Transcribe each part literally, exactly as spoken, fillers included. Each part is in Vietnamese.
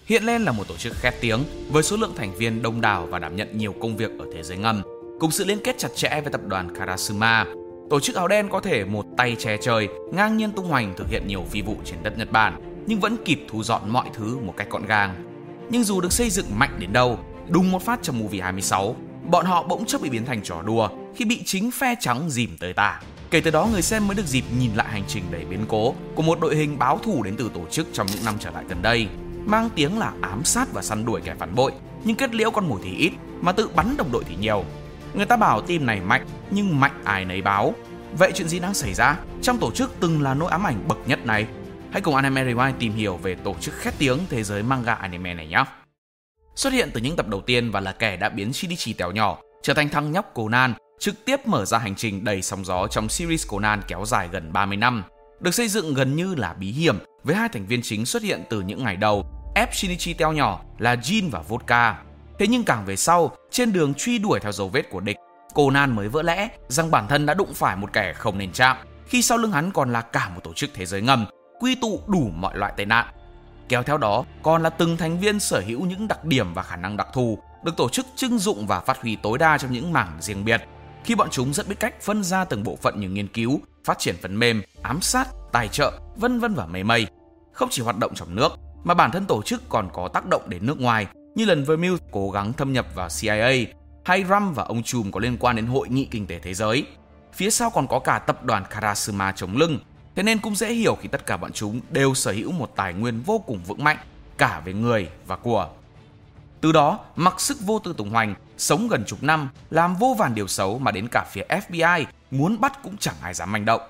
hiện lên là một tổ chức khét tiếng với số lượng thành viên đông đảo và đảm nhận nhiều công việc ở thế giới ngầm, cùng sự liên kết chặt chẽ với tập đoàn Karasuma. Tổ chức áo đen có thể một tay che trời, ngang nhiên tung hoành thực hiện nhiều phi vụ trên đất Nhật Bản, nhưng vẫn kịp thu dọn mọi thứ một cách gọn gàng. Nhưng dù được xây dựng mạnh đến đâu, đùng một phát trong movie hai mươi sáu, bọn họ bỗng chốc bị biến thành trò đùa khi bị chính phe trắng dìm tới tả. Kể từ đó, người xem mới được dịp nhìn lại hành trình đầy biến cố của một đội hình báo thù đến từ tổ chức trong những năm trở lại gần đây, mang tiếng là ám sát và săn đuổi kẻ phản bội, nhưng kết liễu con mồi thì ít mà tự bắn đồng đội thì nhiều. Người ta bảo team này mạnh, nhưng mạnh ai nấy báo. Vậy chuyện gì đang xảy ra trong tổ chức từng là nỗi ám ảnh bậc nhất này? Hãy cùng Anime Rewind tìm hiểu về tổ chức khét tiếng thế giới manga anime này nhé. Xuất hiện từ những tập đầu tiên và là kẻ đã biến Shinichi Tèo Nhỏ trở thành thằng nhóc Conan, trực tiếp mở ra hành trình đầy sóng gió trong series Conan kéo dài gần ba mươi năm. Được xây dựng gần như là bí hiểm, với hai thành viên chính xuất hiện từ những ngày đầu, ép Shinichi Tèo Nhỏ là Jin và Vodka. Thế nhưng càng về sau, trên đường truy đuổi theo dấu vết của địch, Conan mới vỡ lẽ rằng bản thân đã đụng phải một kẻ không nên chạm, khi sau lưng hắn còn là cả một tổ chức thế giới ngầm, quy tụ đủ mọi loại tệ nạn. Kéo theo đó còn là từng thành viên sở hữu những đặc điểm và khả năng đặc thù, được tổ chức trưng dụng và phát huy tối đa trong những mảng riêng biệt. Khi bọn chúng rất biết cách phân ra từng bộ phận như nghiên cứu, phát triển phần mềm, ám sát, tài trợ, vân vân và mây mây. Không chỉ hoạt động trong nước, mà bản thân tổ chức còn có tác động đến nước ngoài, như lần Vermeuth cố gắng thâm nhập vào C I A, hay Rum và ông trùm có liên quan đến Hội nghị Kinh tế Thế giới. Phía sau còn có cả tập đoàn Karasuma chống lưng, thế nên cũng dễ hiểu khi tất cả bọn chúng đều sở hữu một tài nguyên vô cùng vững mạnh, cả về người và của. Từ đó, mặc sức vô tư tung hoành, sống gần chục năm, làm vô vàn điều xấu mà đến cả phía F B I muốn bắt cũng chẳng ai dám manh động.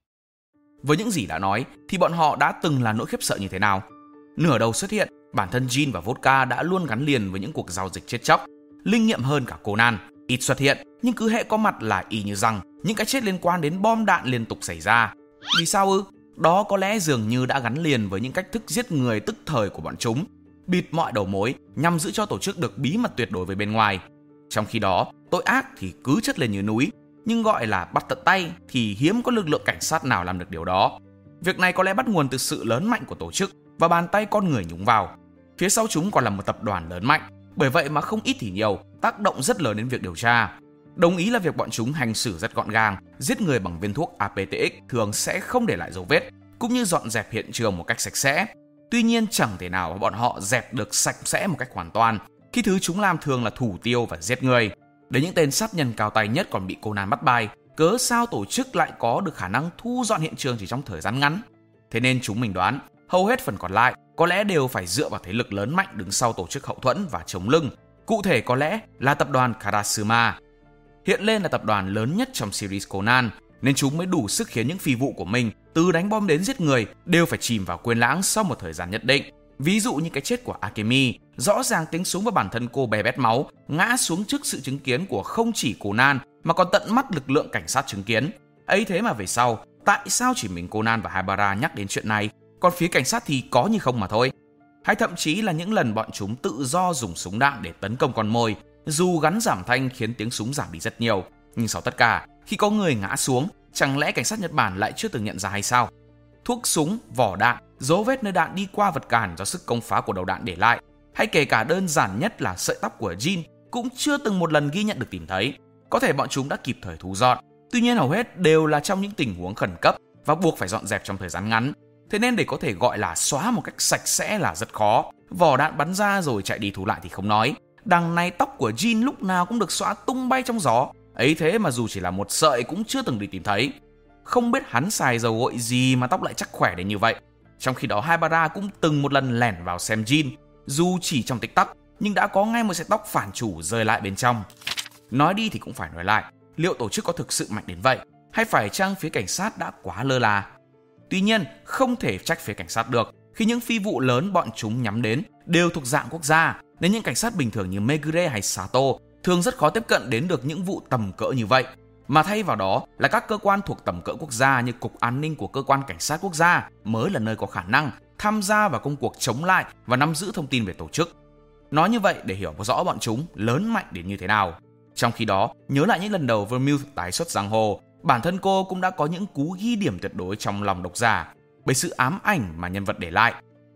Với những gì đã nói, thì bọn họ đã từng là nỗi khiếp sợ như thế nào? Nửa đầu xuất hiện, bản thân Jin và Vodka đã luôn gắn liền với những cuộc giao dịch chết chóc, linh nghiệm hơn cả Conan. Ít xuất hiện, nhưng cứ hễ có mặt là y như rằng những cái chết liên quan đến bom đạn liên tục xảy ra. Vì sao ư? Đó có lẽ dường như đã gắn liền với những cách thức giết người tức thời của bọn chúng, bịt mọi đầu mối nhằm giữ cho tổ chức được bí mật tuyệt đối với bên ngoài. Trong khi đó, tội ác thì cứ chất lên như núi, nhưng gọi là bắt tận tay thì hiếm có lực lượng cảnh sát nào làm được điều đó. Việc này có lẽ bắt nguồn từ sự lớn mạnh của tổ chức và bàn tay con người nhúng vào. Phía sau chúng còn là một tập đoàn lớn mạnh, bởi vậy mà không ít thì nhiều, tác động rất lớn đến việc điều tra. Đồng ý là việc bọn chúng hành xử rất gọn gàng, giết người bằng viên thuốc A P T X thường sẽ không để lại dấu vết, cũng như dọn dẹp hiện trường một cách sạch sẽ. Tuy nhiên chẳng thể nào bọn họ dẹp được sạch sẽ một cách hoàn toàn, khi thứ chúng làm thường là thủ tiêu và giết người. Đến những tên sát nhân cao tay nhất còn bị Conan bắt bài, cớ sao tổ chức lại có được khả năng thu dọn hiện trường chỉ trong thời gian ngắn? Thế nên chúng mình đoán, hầu hết phần còn lại có lẽ đều phải dựa vào thế lực lớn mạnh đứng sau tổ chức hậu thuẫn và chống lưng. Cụ thể có lẽ là tập đoàn Karasuma. Hiện lên là tập đoàn lớn nhất trong series Conan, nên chúng mới đủ sức khiến những phi vụ của mình, từ đánh bom đến giết người, đều phải chìm vào quên lãng sau một thời gian nhất định. Ví dụ như cái chết của Akemi, rõ ràng tiếng súng và bản thân cô bé bét máu, ngã xuống trước sự chứng kiến của không chỉ Conan mà còn tận mắt lực lượng cảnh sát chứng kiến. Ấy thế mà về sau, tại sao chỉ mình Conan và Haibara nhắc đến chuyện này, còn phía cảnh sát thì có như không mà thôi? Hay thậm chí là những lần bọn chúng tự do dùng súng đạn để tấn công con mồi, dù gắn giảm thanh khiến tiếng súng giảm đi rất nhiều, nhưng sau tất cả, khi có người ngã xuống, chẳng lẽ cảnh sát Nhật Bản lại chưa từng nhận ra hay sao? Thuốc súng, vỏ đạn, dấu vết nơi đạn đi qua vật cản do sức công phá của đầu đạn để lại, hay kể cả đơn giản nhất là sợi tóc của Jin cũng chưa từng một lần ghi nhận được tìm thấy. Có thể bọn chúng đã kịp thời thu dọn, tuy nhiên hầu hết đều là trong những tình huống khẩn cấp và buộc phải dọn dẹp trong thời gian ngắn. Thế nên để có thể gọi là xóa một cách sạch sẽ là rất khó. Vỏ đạn bắn ra rồi chạy đi thu lại thì không nói, đằng này tóc của Jin lúc nào cũng được xóa tung bay trong gió. Ấy thế mà dù chỉ là một sợi cũng chưa từng đi tìm thấy. Không biết hắn xài dầu gội gì mà tóc lại chắc khỏe đến như vậy. Trong khi đó Haibara cũng từng một lần lẻn vào xem Jin, dù chỉ trong tích tắc, nhưng đã có ngay một sợi tóc phản chủ rơi lại bên trong. Nói đi thì cũng phải nói lại, liệu tổ chức có thực sự mạnh đến vậy, hay phải chăng phía cảnh sát đã quá lơ là? Tuy nhiên, không thể trách phía cảnh sát được, khi những phi vụ lớn bọn chúng nhắm đến đều thuộc dạng quốc gia, nên những cảnh sát bình thường như Megure hay Sato thường rất khó tiếp cận đến được những vụ tầm cỡ như vậy. Mà thay vào đó là các cơ quan thuộc tầm cỡ quốc gia như Cục An ninh của Cơ quan Cảnh sát Quốc gia mới là nơi có khả năng tham gia vào công cuộc chống lại và nắm giữ thông tin về tổ chức. Nói như vậy để hiểu rõ bọn chúng lớn mạnh đến như thế nào. Trong khi đó, nhớ lại những lần đầu Vermeuth tái xuất giang hồ, bản thân cô cũng đã có những cú ghi điểm tuyệt đối trong lòng độc giả bởi sự ám ảnh mà nhân vật để lại.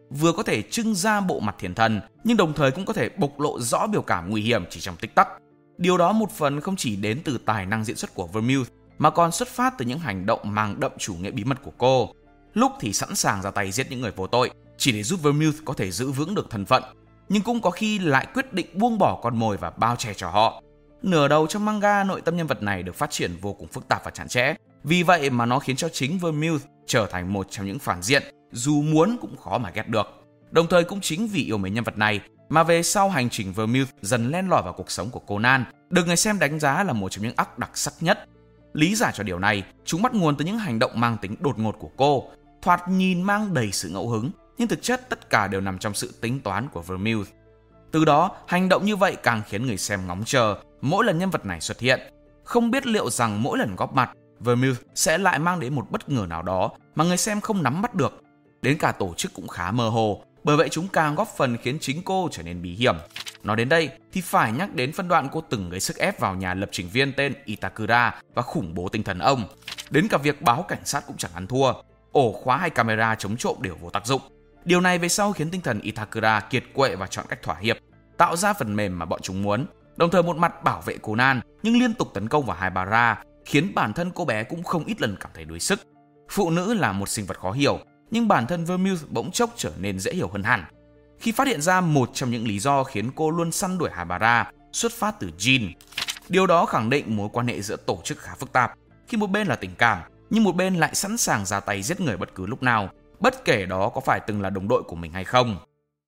vừa có thể trưng ra bộ mặt thiền thần, nhưng đồng thời cũng có thể bộc lộ rõ biểu cảm nguy hiểm chỉ trong tích tắc. Điều đó một phần không chỉ đến từ tài năng diễn xuất của Vermouth, mà còn xuất phát từ những hành động mang đậm chủ nghĩa bí mật của cô. Lúc thì sẵn sàng ra tay giết những người vô tội, chỉ để giúp Vermouth có thể giữ vững được thân phận, nhưng cũng có khi lại quyết định buông bỏ con mồi và bao che cho họ. Nửa đầu trong manga, nội tâm nhân vật này được phát triển vô cùng phức tạp và chặt chẽ, vì vậy mà nó khiến cho chính Vermouth trở thành một trong những phản diện dù muốn cũng khó mà ghét được. Đồng thời cũng chính vì yêu mến nhân vật này mà về sau hành trình Vermouth dần len lỏi vào cuộc sống của Conan, được người xem đánh giá là một trong những arc đặc sắc nhất. Lý giải cho điều này, chúng bắt nguồn từ những hành động mang tính đột ngột của cô, thoạt nhìn mang đầy sự ngẫu hứng, nhưng thực chất tất cả đều nằm trong sự tính toán của Vermouth. Từ đó, hành động như vậy càng khiến người xem ngóng chờ mỗi lần nhân vật này xuất hiện, không biết liệu rằng mỗi lần góp mặt, Vermouth sẽ lại mang đến một bất ngờ nào đó mà người xem không nắm bắt được. Đến cả tổ chức cũng khá mơ hồ, bởi vậy chúng càng góp phần khiến chính cô trở nên bí hiểm. Nói đến đây thì phải nhắc đến phân đoạn cô từng gây sức ép vào nhà lập trình viên tên Itakura và khủng bố tinh thần ông. Đến cả việc báo cảnh sát cũng chẳng ăn thua, ổ khóa hay camera chống trộm đều vô tác dụng. Điều này về sau khiến tinh thần Itakura kiệt quệ và chọn cách thỏa hiệp, tạo ra phần mềm mà bọn chúng muốn, đồng thời một mặt bảo vệ Conan nhưng liên tục tấn công vào Haibara, khiến bản thân cô bé cũng không ít lần cảm thấy đuối sức. Phụ nữ là một sinh vật khó hiểu, nhưng bản thân Vermouth bỗng chốc trở nên dễ hiểu hơn hẳn. Khi phát hiện ra một trong những lý do khiến cô luôn săn đuổi Haibara xuất phát từ Jin. Điều đó khẳng định mối quan hệ giữa tổ chức khá phức tạp, khi một bên là tình cảm, nhưng một bên lại sẵn sàng ra tay giết người bất cứ lúc nào, bất kể đó có phải từng là đồng đội của mình hay không.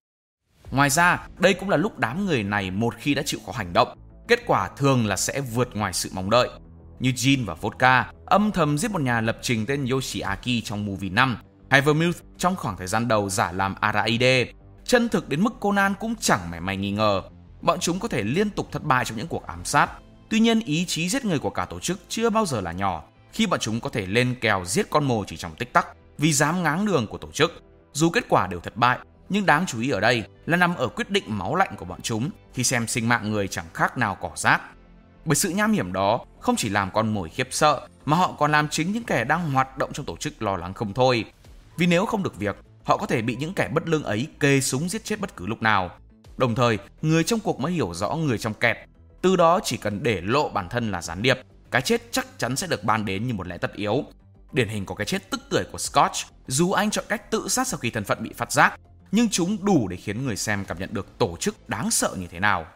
Ngoài ra, đây cũng là lúc đám người này một khi đã chịu khó hành động, kết quả thường là sẽ vượt ngoài sự mong đợi. Như Jin và Vodka âm thầm giết một nhà lập trình tên Yoshiaki trong movie năm, hay Vermouth trong khoảng thời gian đầu giả làm Araide. Chân thực đến mức Conan cũng chẳng mảy may nghi ngờ. Bọn chúng có thể liên tục thất bại trong những cuộc ám sát. Tuy nhiên, ý chí giết người của cả tổ chức chưa bao giờ là nhỏ, khi bọn chúng có thể lên kèo giết con mồi chỉ trong tích tắc vì dám ngáng đường của tổ chức. Dù kết quả đều thất bại, nhưng đáng chú ý ở đây là nằm ở quyết định máu lạnh của bọn chúng khi xem sinh mạng người chẳng khác nào cỏ rác. Bởi sự nham hiểm đó không chỉ làm con mồi khiếp sợ, mà họ còn làm chính những kẻ đang hoạt động trong tổ chức lo lắng không thôi. Vì nếu không được việc, họ có thể bị những kẻ bất lương ấy kê súng giết chết bất cứ lúc nào. Đồng thời, người trong cuộc mới hiểu rõ người trong kẹt. Từ đó chỉ cần để lộ bản thân là gián điệp, cái chết chắc chắn sẽ được ban đến như một lẽ tất yếu. Điển hình có cái chết tức tưởi của Scott, dù anh chọn cách tự sát sau khi thân phận bị phát giác, nhưng chúng đủ để khiến người xem cảm nhận được tổ chức đáng sợ như thế nào.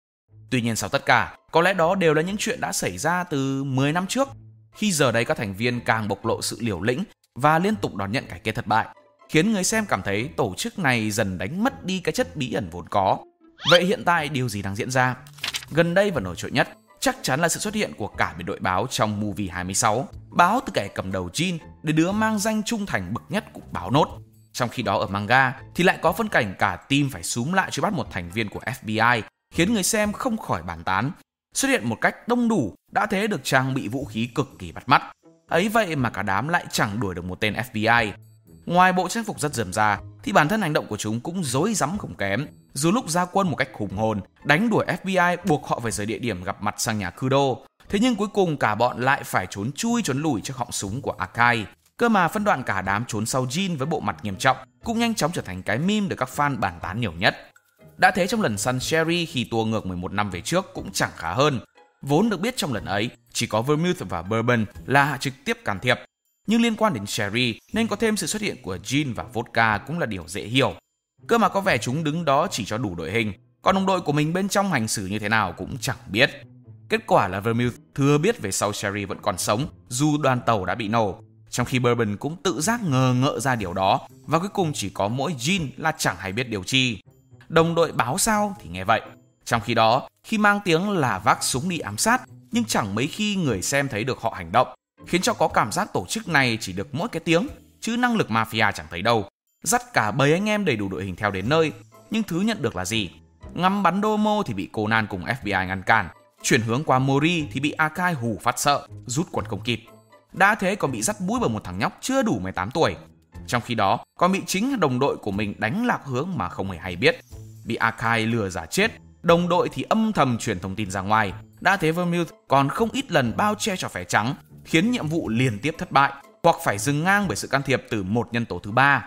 Tuy nhiên sau tất cả, có lẽ đó đều là những chuyện đã xảy ra từ mười năm trước, khi giờ đây các thành viên càng bộc lộ sự liều lĩnh và liên tục đón nhận cái kết thất bại, khiến người xem cảm thấy tổ chức này dần đánh mất đi cái chất bí ẩn vốn có. Vậy hiện tại điều gì đang diễn ra? Gần đây và nổi trội nhất chắc chắn là sự xuất hiện của cả biệt đội báo trong movie hai mươi sáu, báo từ kẻ cầm đầu Jin đến đứa mang danh trung thành bậc nhất cũng báo nốt. Trong khi đó ở manga thì lại có phân cảnh cả team phải xúm lại truy bắt một thành viên của ép bê i, khiến người xem không khỏi bàn tán. Xuất hiện một cách đông đủ, đã thế được trang bị vũ khí cực kỳ bắt mắt. Ấy vậy mà cả đám lại chẳng đuổi được một tên ép bê i. Ngoài bộ trang phục rất rườm rà thì bản thân hành động của chúng cũng rối rắm không kém. Dù lúc ra quân một cách hùng hồn, đánh đuổi ép bê i buộc họ phải rời địa điểm gặp mặt sang nhà Kudo, thế nhưng cuối cùng cả bọn lại phải trốn chui trốn lùi trước họng súng của Akai. Cơ mà phân đoạn cả đám trốn sau Jin với bộ mặt nghiêm trọng cũng nhanh chóng trở thành cái meme được các fan bàn tán nhiều nhất. Đã thế trong lần săn Sherry khi tua ngược mười một năm về trước cũng chẳng khá hơn. Vốn được biết trong lần ấy chỉ có Vermouth và Bourbon là trực tiếp can thiệp, nhưng liên quan đến Sherry nên có thêm sự xuất hiện của Jin và Vodka cũng là điều dễ hiểu. Cơ mà có vẻ chúng đứng đó chỉ cho đủ đội hình, còn đồng đội của mình bên trong hành xử như thế nào cũng chẳng biết. Kết quả là Vermouth thừa biết về sau Sherry vẫn còn sống dù đoàn tàu đã bị nổ, trong khi Bourbon cũng tự giác ngờ ngợ ra điều đó, và cuối cùng chỉ có mỗi Jin là chẳng hay biết điều chi. Đồng đội báo sao thì nghe vậy. Trong khi đó, khi mang tiếng là vác súng đi ám sát, nhưng chẳng mấy khi người xem thấy được họ hành động, khiến cho có cảm giác tổ chức này chỉ được mỗi cái tiếng, chứ năng lực mafia chẳng thấy đâu. Dắt cả bầy anh em đầy đủ đội hình theo đến nơi, nhưng thứ nhận được là gì? Ngắm bắn Domo thì bị Conan cùng ép bê i ngăn cản, chuyển hướng qua Mori thì bị Akai hù phát sợ, rút quân không kịp. Đã thế còn bị dắt mũi bởi một thằng nhóc chưa đủ mười tám tuổi. Trong khi đó, còn bị chính đồng đội của mình đánh lạc hướng mà không hề hay biết. Bị Akai lừa giả chết, đồng đội thì âm thầm truyền thông tin ra ngoài. Đã thế Vermouth còn không ít lần bao che cho phe trắng, khiến nhiệm vụ liên tiếp thất bại, hoặc phải dừng ngang bởi sự can thiệp từ một nhân tố thứ ba.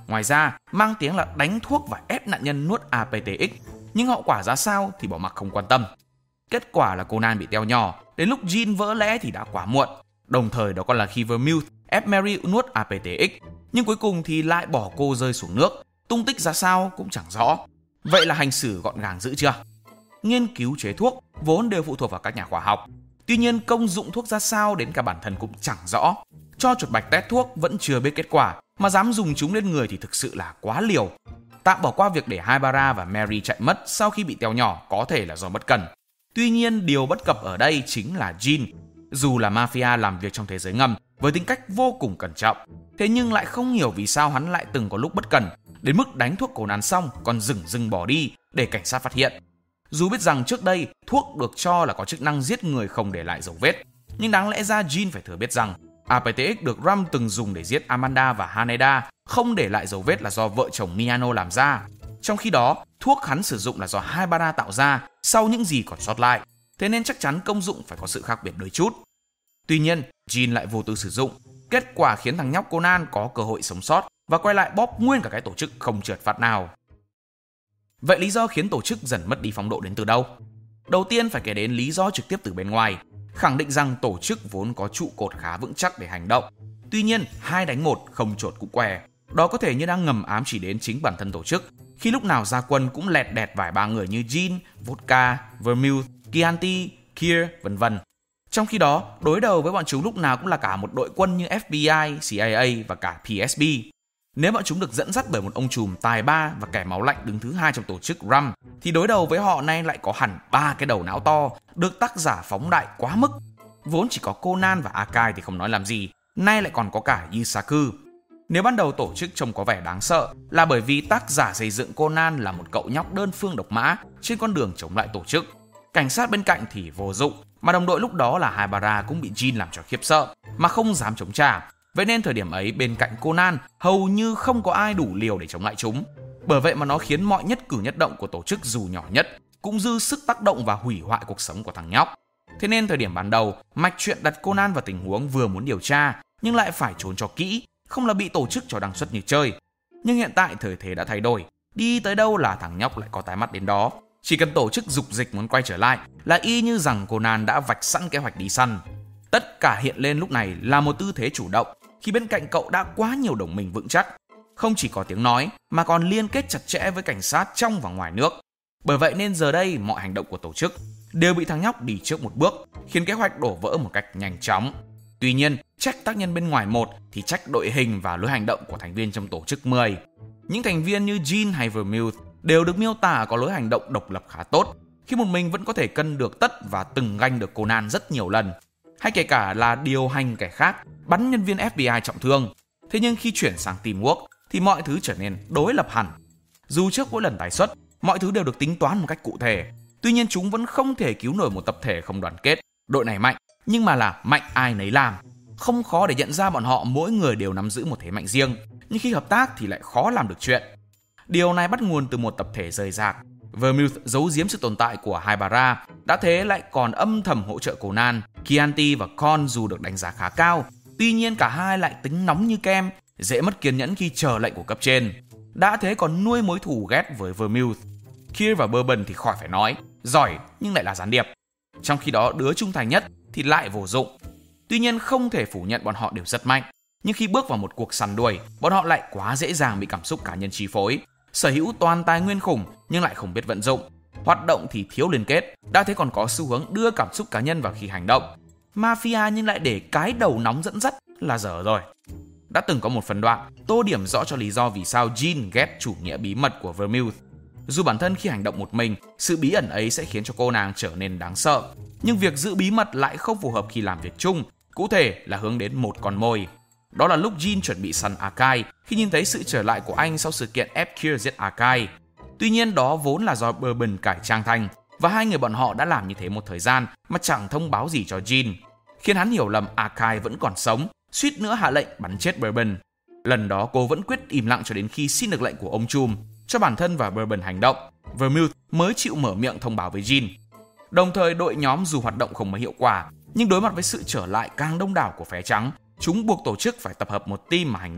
Ngoài ra, mang tiếng là đánh thuốc và ép nạn nhân nuốt a pê tê ích, nhưng hậu quả ra sao thì bỏ mặc không quan tâm. Kết quả là Conan bị teo nhỏ, đến lúc Jean vỡ lẽ thì đã quá muộn. Đồng thời đó còn là khi Vermouth ép Mary nuốt a pê tê ích, nhưng cuối cùng thì lại bỏ cô rơi xuống nước, tung tích ra sao cũng chẳng rõ. Vậy là hành xử gọn gàng dữ chưa? Nghiên cứu chế thuốc vốn đều phụ thuộc vào các nhà khoa học. Tuy nhiên công dụng thuốc ra sao đến cả bản thân cũng chẳng rõ. Cho chuột bạch test thuốc vẫn chưa biết kết quả, mà dám dùng chúng lên người thì thực sự là quá liều. Tạm bỏ qua việc để Haibara và Mary chạy mất sau khi bị teo nhỏ có thể là do bất cẩn. Tuy nhiên điều bất cập ở đây chính là Jean. Dù là mafia làm việc trong thế giới ngầm với tính cách vô cùng cẩn trọng, thế nhưng lại không hiểu vì sao hắn lại từng có lúc bất cẩn, đến mức đánh thuốc Conan xong còn dửng dưng bỏ đi để cảnh sát phát hiện. Dù biết rằng trước đây thuốc được cho là có chức năng giết người không để lại dấu vết, nhưng đáng lẽ ra Jean phải thừa biết rằng a pê tê ích được Ram từng dùng để giết Amanda và Haneda không để lại dấu vết là do vợ chồng Miyano làm ra. Trong khi đó, thuốc hắn sử dụng là do Haibara tạo ra sau những gì còn sót lại, thế nên chắc chắn công dụng phải có sự khác biệt đôi chút. Tuy nhiên, Jean lại vô tư sử dụng, kết quả khiến thằng nhóc Conan có cơ hội sống sót và quay lại bóp nguyên cả cái tổ chức không trượt phạt nào. Vậy lý do khiến tổ chức dần mất đi phong độ đến từ đâu? Đầu tiên phải kể đến lý do trực tiếp từ bên ngoài, khẳng định rằng tổ chức vốn có trụ cột khá vững chắc để hành động. Tuy nhiên, hai đánh một không chột cũng què. Đó có thể như đang ngầm ám chỉ đến chính bản thân tổ chức, khi lúc nào ra quân cũng lẹt đẹt vài ba người như Jean, Vodka, Vermouth, Chianti, Keir, vân vân. Trong khi đó, đối đầu với bọn chúng lúc nào cũng là cả một đội quân như ép bê i, xê i a và cả pê ét bê. Nếu bọn chúng được dẫn dắt bởi một ông trùm tài ba và kẻ máu lạnh đứng thứ hai trong tổ chức Ram, thì đối đầu với họ nay lại có hẳn ba cái đầu não to, được tác giả phóng đại quá mức. Vốn chỉ có Conan và Akai thì không nói làm gì, nay lại còn có cả Yusaku. Nếu ban đầu tổ chức trông có vẻ đáng sợ là bởi vì tác giả xây dựng Conan là một cậu nhóc đơn phương độc mã trên con đường chống lại tổ chức. Cảnh sát bên cạnh thì vô dụng, mà đồng đội lúc đó là Haibara cũng bị Jean làm cho khiếp sợ mà không dám chống trả. Vậy nên thời điểm ấy bên cạnh Conan hầu như không có ai đủ liều để chống lại chúng. Bởi vậy mà nó khiến mọi nhất cử nhất động của tổ chức dù nhỏ nhất cũng dư sức tác động và hủy hoại cuộc sống của thằng nhóc. Thế nên thời điểm ban đầu, mạch chuyện đặt Conan vào tình huống vừa muốn điều tra nhưng lại phải trốn cho kỹ, không là bị tổ chức cho đăng xuất như chơi. Nhưng hiện tại thời thế đã thay đổi, đi tới đâu là thằng nhóc lại có tai mắt đến đó. Chỉ cần tổ chức dục dịch muốn quay trở lại là y như rằng Conan đã vạch sẵn kế hoạch đi săn. Tất cả hiện lên lúc này là một tư thế chủ động, khi bên cạnh cậu đã quá nhiều đồng minh vững chắc, không chỉ có tiếng nói mà còn liên kết chặt chẽ với cảnh sát trong và ngoài nước. Bởi vậy nên giờ đây mọi hành động của tổ chức đều bị thằng nhóc đi trước một bước, khiến kế hoạch đổ vỡ một cách nhanh chóng. Tuy nhiên, trách tác nhân bên ngoài một thì trách đội hình và lối hành động của thành viên trong tổ chức mười. Những thành viên như Jean hay Vermouth đều được miêu tả có lối hành động độc lập khá tốt, khi một mình vẫn có thể cân được tất và từng ganh được Conan rất nhiều lần. Hay kể cả là điều hành kẻ khác, bắn nhân viên ép bê i trọng thương. Thế nhưng khi chuyển sang teamwork thì mọi thứ trở nên đối lập hẳn. Dù trước mỗi lần tái xuất, mọi thứ đều được tính toán một cách cụ thể. Tuy nhiên chúng vẫn không thể cứu nổi một tập thể không đoàn kết. Đội này mạnh, nhưng mà là mạnh ai nấy làm. Không khó để nhận ra bọn họ mỗi người đều nắm giữ một thế mạnh riêng, nhưng khi hợp tác thì lại khó làm được chuyện. Điều này bắt nguồn từ một tập thể rời rạc. Vermouth giấu giếm sự tồn tại của Haibara, đã thế lại còn âm thầm hỗ trợ Conan. Chianti và Con dù được đánh giá khá cao, tuy nhiên cả hai lại tính nóng như kem, dễ mất kiên nhẫn khi chờ lệnh của cấp trên. Đã thế còn nuôi mối thù ghét với Vermouth. Keir và Bourbon thì khỏi phải nói, giỏi nhưng lại là gián điệp. Trong khi đó đứa trung thành nhất thì lại vô dụng. Tuy nhiên không thể phủ nhận bọn họ đều rất mạnh, nhưng khi bước vào một cuộc săn đuổi, bọn họ lại quá dễ dàng bị cảm xúc cá nhân chi phối. Sở hữu toàn tài nguyên khủng nhưng lại không biết vận dụng. Hoạt động thì thiếu liên kết, đã thế còn có xu hướng đưa cảm xúc cá nhân vào khi hành động. Mafia nhưng lại để cái đầu nóng dẫn dắt là dở rồi. Đã từng có một phân đoạn tô điểm rõ cho lý do vì sao Jean ghét chủ nghĩa bí mật của Vermouth. Dù bản thân khi hành động một mình, sự bí ẩn ấy sẽ khiến cho cô nàng trở nên đáng sợ, nhưng việc giữ bí mật lại không phù hợp khi làm việc chung, cụ thể là hướng đến một con mồi. Đó là lúc Jean chuẩn bị săn Akai khi nhìn thấy sự trở lại của anh sau sự kiện ép Keir giết Akai. Tuy nhiên đó vốn là do Bourbon cải trang thành, và hai người bọn họ đã làm như thế một thời gian mà chẳng thông báo gì cho Jean, khiến hắn hiểu lầm Akai vẫn còn sống, suýt nữa hạ lệnh bắn chết Bourbon. Lần đó cô vẫn quyết im lặng cho đến khi xin được lệnh của ông trùm cho bản thân và Bourbon hành động, Vermouth mới chịu mở miệng thông báo với Jean. Đồng thời đội nhóm dù hoạt động không mấy hiệu quả, nhưng đối mặt với sự trở lại càng đông đảo của phe trắng, chúng buộc tổ chức phải tập hợp một team mà hành động.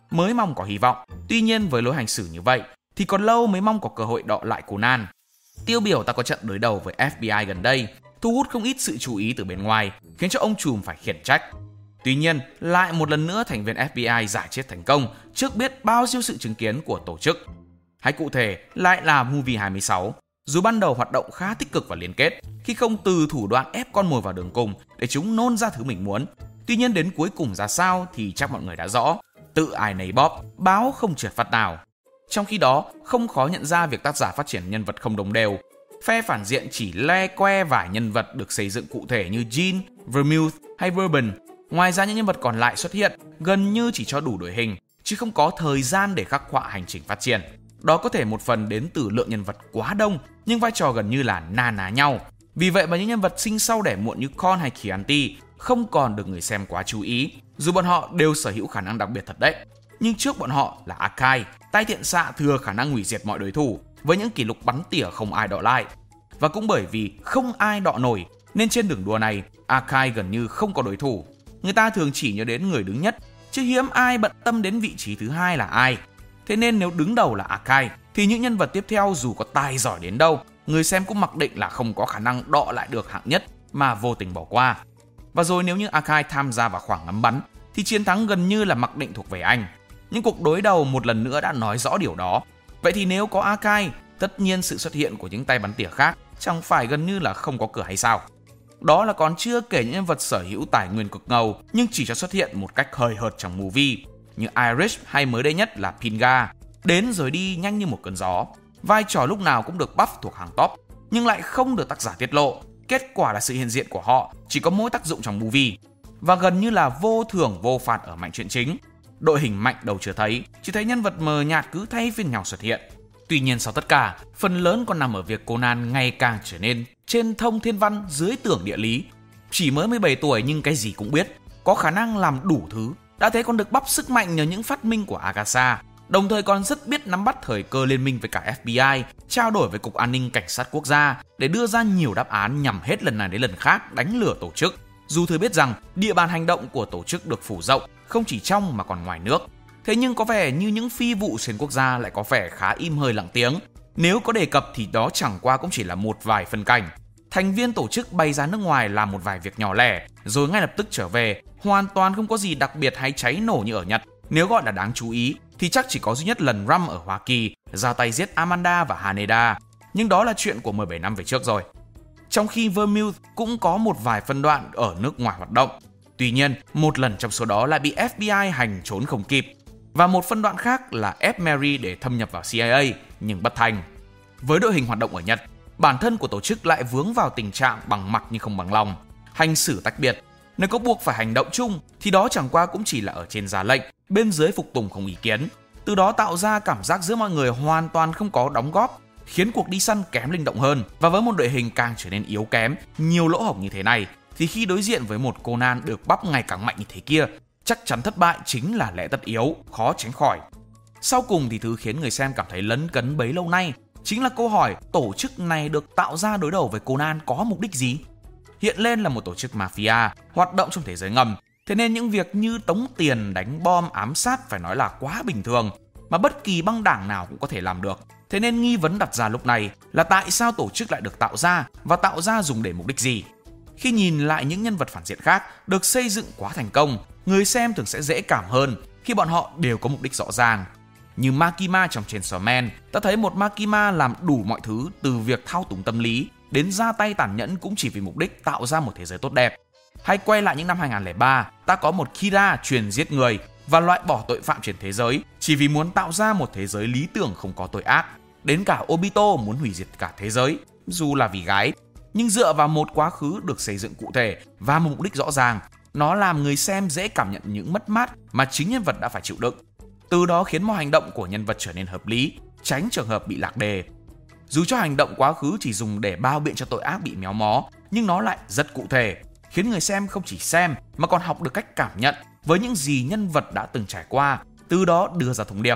mới mong có hy vọng. Tuy nhiên với lối hành xử như vậy thì còn lâu mới mong có cơ hội đọ lại Conan. Tiêu biểu ta có trận đối đầu với ép bê i gần đây, thu hút không ít sự chú ý từ bên ngoài, khiến cho ông trùm phải khiển trách. Tuy nhiên, lại một lần nữa thành viên ép bê i giải chết thành công trước biết bao nhiêu sự chứng kiến của tổ chức. Hay cụ thể lại là Movie hai mươi sáu. Dù ban đầu hoạt động khá tích cực và liên kết, khi không từ thủ đoạn ép con mồi vào đường cùng để chúng nôn ra thứ mình muốn. Tuy nhiên đến cuối cùng ra sao thì chắc mọi người đã rõ. Tự ai nấy bóp, báo không trượt phát nào. Trong khi đó, không khó nhận ra việc tác giả phát triển nhân vật không đồng đều. Phe phản diện chỉ le que vài nhân vật được xây dựng cụ thể như Jean, Vermouth hay Bourbon. Ngoài ra những nhân vật còn lại xuất hiện gần như chỉ cho đủ đội hình, chứ không có thời gian để khắc họa hành trình phát triển. Đó có thể một phần đến từ lượng nhân vật quá đông, nhưng vai trò gần như là na ná nhau. Vì vậy mà những nhân vật sinh sau đẻ muộn như Khorne hay Chianti không còn được người xem quá chú ý, dù bọn họ đều sở hữu khả năng đặc biệt thật đấy. Nhưng trước bọn họ là Arkai, tay thiện xạ thừa khả năng hủy diệt mọi đối thủ, với những kỷ lục bắn tỉa không ai đọ lại. Và cũng bởi vì không ai đọ nổi, nên trên đường đua này, Arkai gần như không có đối thủ. Người ta thường chỉ nhớ đến người đứng nhất, chứ hiếm ai bận tâm đến vị trí thứ hai là ai. Thế nên nếu đứng đầu là Arkai, thì những nhân vật tiếp theo dù có tài giỏi đến đâu, người xem cũng mặc định là không có khả năng đọ lại được hạng nhất mà vô tình bỏ qua. Và rồi nếu như Arkai tham gia vào khoảng ngắm bắn, thì chiến thắng gần như là mặc định thuộc về anh. Những cuộc đối đầu một lần nữa đã nói rõ điều đó. Vậy thì nếu có Arkai, tất nhiên sự xuất hiện của những tay bắn tỉa khác chẳng phải gần như là không có cửa hay sao? Đó là còn chưa kể những nhân vật sở hữu tài nguyên cực ngầu nhưng chỉ cho xuất hiện một cách hời hợt trong movie, như Irish hay mới đây nhất là Pinga, đến rồi đi nhanh như một cơn gió. Vai trò lúc nào cũng được buff thuộc hàng top, nhưng lại không được tác giả tiết lộ. Kết quả là sự hiện diện của họ chỉ có mỗi tác dụng trong movie, và gần như là vô thưởng vô phạt ở mạch truyện chính. Đội hình mạnh đầu chưa thấy, chỉ thấy nhân vật mờ nhạt cứ thay phiên nhau xuất hiện. Tuy nhiên sau tất cả, phần lớn còn nằm ở việc Conan ngày càng trở nên trên thông thiên văn dưới tưởng địa lý. Chỉ mới mười bảy tuổi nhưng cái gì cũng biết, có khả năng làm đủ thứ, đã thế còn được bắp sức mạnh nhờ những phát minh của Agatha, đồng thời còn rất biết nắm bắt thời cơ liên minh với cả ép bê i, trao đổi với Cục An ninh Cảnh sát Quốc gia để đưa ra nhiều đáp án nhằm hết lần này đến lần khác đánh lừa tổ chức. Dù thừa biết rằng địa bàn hành động của tổ chức được phủ rộng, không chỉ trong mà còn ngoài nước. Thế nhưng có vẻ như những phi vụ xuyên quốc gia lại có vẻ khá im hơi lặng tiếng. Nếu có đề cập thì đó chẳng qua cũng chỉ là một vài phân cảnh. Thành viên tổ chức bay ra nước ngoài làm một vài việc nhỏ lẻ, rồi ngay lập tức trở về, hoàn toàn không có gì đặc biệt hay cháy nổ như ở Nhật. Nếu gọi là đáng chú ý thì chắc chỉ có duy nhất lần Rum ở Hoa Kỳ ra tay giết Amanda và Haneda, nhưng đó là chuyện của mười bảy năm về trước rồi. Trong khi Vermouth cũng có một vài phân đoạn ở nước ngoài hoạt động. Tuy nhiên, một lần trong số đó lại bị ép bê i hành trốn không kịp. Và một phân đoạn khác là ép Mary để thâm nhập vào xê i a nhưng bất thành. Với đội hình hoạt động ở Nhật, bản thân của tổ chức lại vướng vào tình trạng bằng mặt nhưng không bằng lòng, hành xử tách biệt. Nếu có buộc phải hành động chung thì đó chẳng qua cũng chỉ là ở trên ra lệnh, bên dưới phục tùng không ý kiến. Từ đó tạo ra cảm giác giữa mọi người hoàn toàn không có đóng góp, khiến cuộc đi săn kém linh động hơn. Và với một đội hình càng trở nên yếu kém, nhiều lỗ hổng như thế này, thì khi đối diện với một Conan được bắp ngày càng mạnh như thế kia, chắc chắn thất bại chính là lẽ tất yếu, khó tránh khỏi. Sau cùng thì thứ khiến người xem cảm thấy lấn cấn bấy lâu nay chính là câu hỏi tổ chức này được tạo ra đối đầu với Conan có mục đích gì? Hiện lên là một tổ chức mafia hoạt động trong thế giới ngầm, thế nên những việc như tống tiền, đánh bom, ám sát phải nói là quá bình thường, mà bất kỳ băng đảng nào cũng có thể làm được. Thế nên nghi vấn đặt ra lúc này là tại sao tổ chức lại được tạo ra và tạo ra dùng để mục đích gì? Khi nhìn lại những nhân vật phản diện khác được xây dựng quá thành công, người xem thường sẽ dễ cảm hơn khi bọn họ đều có mục đích rõ ràng. Như Makima trong Chainsaw Man, ta thấy một Makima làm đủ mọi thứ từ việc thao túng tâm lý đến ra tay tàn nhẫn cũng chỉ vì mục đích tạo ra một thế giới tốt đẹp. Hay quay lại những năm hai không không ba, ta có một Kira truyền giết người và loại bỏ tội phạm trên thế giới chỉ vì muốn tạo ra một thế giới lý tưởng không có tội ác. Đến cả Obito muốn hủy diệt cả thế giới, dù là vì gái, nhưng dựa vào một quá khứ được xây dựng cụ thể và một mục đích rõ ràng. Nó làm người xem dễ cảm nhận những mất mát mà chính nhân vật đã phải chịu đựng. Từ đó khiến mọi hành động của nhân vật trở nên hợp lý, tránh trường hợp bị lạc đề. Dù cho hành động quá khứ chỉ dùng để bao biện cho tội ác bị méo mó, nhưng nó lại rất cụ thể, khiến người xem không chỉ xem mà còn học được cách cảm nhận với những gì nhân vật đã từng trải qua, từ đó đưa ra thông điệp.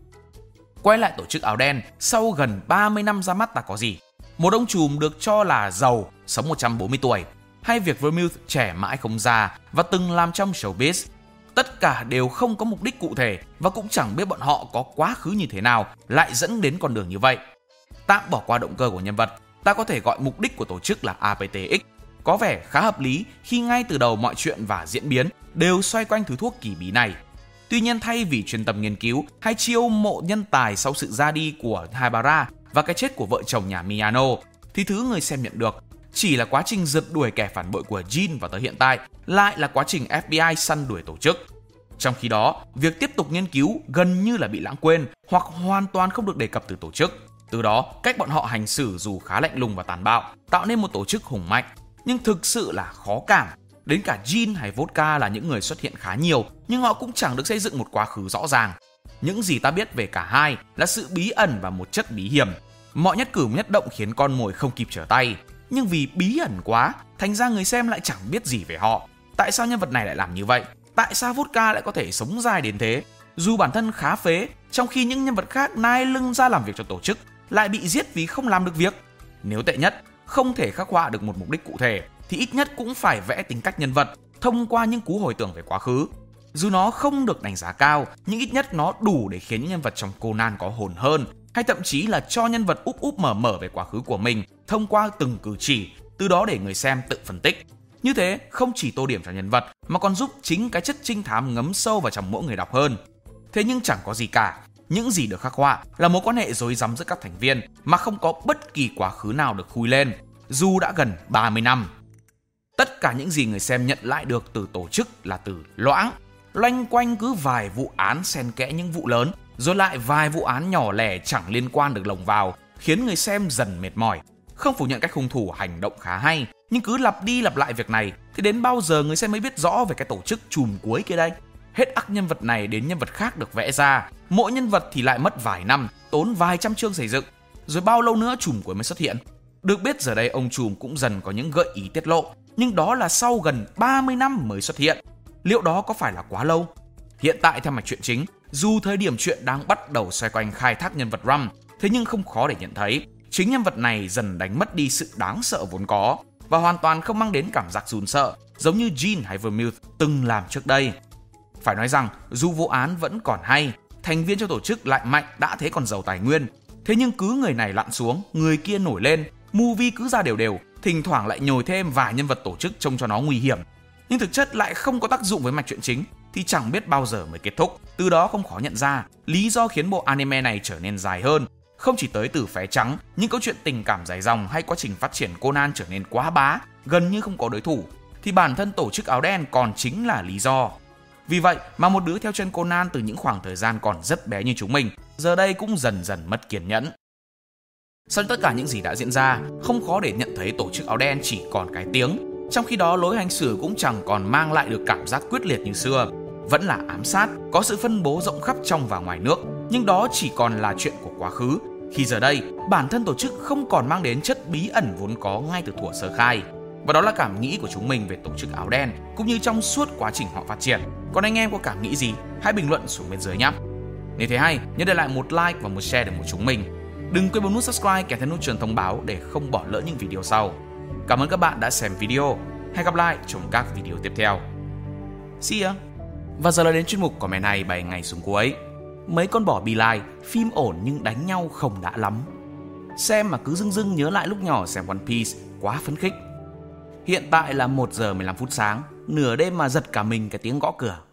Quay lại tổ chức áo đen, sau gần ba mươi năm ra mắt ta có gì? Một ông trùm được cho là giàu, sống một trăm bốn mươi tuổi, hay việc Vermouth trẻ mãi không già và từng làm trong showbiz. Tất cả đều không có mục đích cụ thể và cũng chẳng biết bọn họ có quá khứ như thế nào lại dẫn đến con đường như vậy. Tạm bỏ qua động cơ của nhân vật, ta có thể gọi mục đích của tổ chức là a pê tê ích. Có vẻ khá hợp lý khi ngay từ đầu mọi chuyện và diễn biến đều xoay quanh thứ thuốc kỳ bí này. Tuy nhiên, thay vì chuyên tâm nghiên cứu hay chiêu mộ nhân tài sau sự ra đi của Haibara và cái chết của vợ chồng nhà Miyano, thì thứ người xem nhận được chỉ là quá trình rượt đuổi kẻ phản bội của Jin và tới hiện tại lại là quá trình ép bê i săn đuổi tổ chức. Trong khi đó, việc tiếp tục nghiên cứu gần như là bị lãng quên hoặc hoàn toàn không được đề cập từ tổ chức. Từ đó, cách bọn họ hành xử dù khá lạnh lùng và tàn bạo, tạo nên một tổ chức hùng mạnh, nhưng thực sự là khó cảm. Đến cả Jin hay Vodka là những người xuất hiện khá nhiều, nhưng họ cũng chẳng được xây dựng một quá khứ rõ ràng. Những gì ta biết về cả hai là sự bí ẩn và một chất bí hiểm. Mọi nhất cử nhất động khiến con mồi không kịp trở tay, nhưng vì bí ẩn quá, thành ra người xem lại chẳng biết gì về họ. Tại sao nhân vật này lại làm như vậy? Tại sao Vodka lại có thể sống dài đến thế? Dù bản thân khá phế, trong khi những nhân vật khác nai lưng ra làm việc cho tổ chức lại bị giết vì không làm được việc. Nếu tệ nhất, không thể khắc họa được một mục đích cụ thể, thì ít nhất cũng phải vẽ tính cách nhân vật thông qua những cú hồi tưởng về quá khứ. Dù nó không được đánh giá cao, nhưng ít nhất nó đủ để khiến những nhân vật trong Conan có hồn hơn, hay thậm chí là cho nhân vật úp úp mở mở về quá khứ của mình thông qua từng cử chỉ, từ đó để người xem tự phân tích. Như thế không chỉ tô điểm cho nhân vật mà còn giúp chính cái chất trinh thám ngấm sâu vào trong mỗi người đọc hơn. Thế nhưng chẳng có gì cả. Những gì được khắc họa là mối quan hệ rối rắm giữa các thành viên mà không có bất kỳ quá khứ nào được khui lên, dù đã gần ba mươi năm. Tất cả những gì người xem nhận lại được từ tổ chức là từ loãng, loanh quanh cứ vài vụ án xen kẽ những vụ lớn, rồi lại vài vụ án nhỏ lẻ chẳng liên quan được lồng vào, khiến người xem dần mệt mỏi. Không phủ nhận cách hung thủ hành động khá hay, nhưng cứ lặp đi lặp lại việc này thì đến bao giờ người xem mới biết rõ về cái tổ chức chùm cuối kia đây? Hết ắt nhân vật này đến nhân vật khác được vẽ ra, mỗi nhân vật thì lại mất vài năm, tốn vài trăm chương xây dựng, rồi bao lâu nữa chùm cuối mới xuất hiện. Được biết giờ đây ông chùm cũng dần có những gợi ý tiết lộ, nhưng đó là sau gần ba mươi năm mới xuất hiện. Liệu đó có phải là quá lâu? Hiện tại theo mạch truyện chính, dù thời điểm truyện đang bắt đầu xoay quanh khai thác nhân vật Rum, thế nhưng không khó để nhận thấy chính nhân vật này dần đánh mất đi sự đáng sợ vốn có và hoàn toàn không mang đến cảm giác run sợ giống như Jin hay Vermouth từng làm trước đây. Phải nói rằng dù vụ án vẫn còn hay, thành viên trong tổ chức lại mạnh đã thế còn giàu tài nguyên, thế nhưng cứ người này lặn xuống, người kia nổi lên, movie cứ ra đều đều, thỉnh thoảng lại nhồi thêm vài nhân vật tổ chức trông cho nó nguy hiểm, nhưng thực chất lại không có tác dụng với mạch truyện chính thì chẳng biết bao giờ mới kết thúc. Từ đó không khó nhận ra lý do khiến bộ anime này trở nên dài hơn, không chỉ tới từ Phé Trắng, những câu chuyện tình cảm dài dòng hay quá trình phát triển Conan trở nên quá bá, gần như không có đối thủ, thì bản thân tổ chức áo đen còn chính là lý do. Vì vậy mà một đứa theo chân Conan từ những khoảng thời gian còn rất bé như chúng mình, giờ đây cũng dần dần mất kiên nhẫn. Sau tất cả những gì đã diễn ra, không khó để nhận thấy tổ chức áo đen chỉ còn cái tiếng, trong khi đó lối hành xử cũng chẳng còn mang lại được cảm giác quyết liệt như xưa. Vẫn là ám sát, có sự phân bố rộng khắp trong và ngoài nước, nhưng đó chỉ còn là chuyện của quá khứ, khi giờ đây bản thân tổ chức không còn mang đến chất bí ẩn vốn có ngay từ thuở sơ khai. Và đó là cảm nghĩ của chúng mình về tổ chức áo đen cũng như trong suốt quá trình họ phát triển. Còn anh em có cảm nghĩ gì? Hãy bình luận xuống bên dưới nhé. Nếu thấy hay, nhớ để lại một like và một share để ủng hộ chúng mình. Đừng quên bấm nút subscribe kèm theo nút chuông thông báo để không bỏ lỡ những video sau. Cảm ơn các bạn đã xem video. Hẹn gặp lại trong các video tiếp theo. See ya. Và giờ là đến chuyên mục comment hay bảy ngày xuống cuối. Mấy con bò Be Like, phim ổn nhưng đánh nhau không đã lắm. Xem mà cứ dưng dưng nhớ lại lúc nhỏ xem One Piece, quá phấn khích. Hiện tại là một giờ mười lăm phút sáng, nửa đêm mà giật cả mình cái tiếng gõ cửa.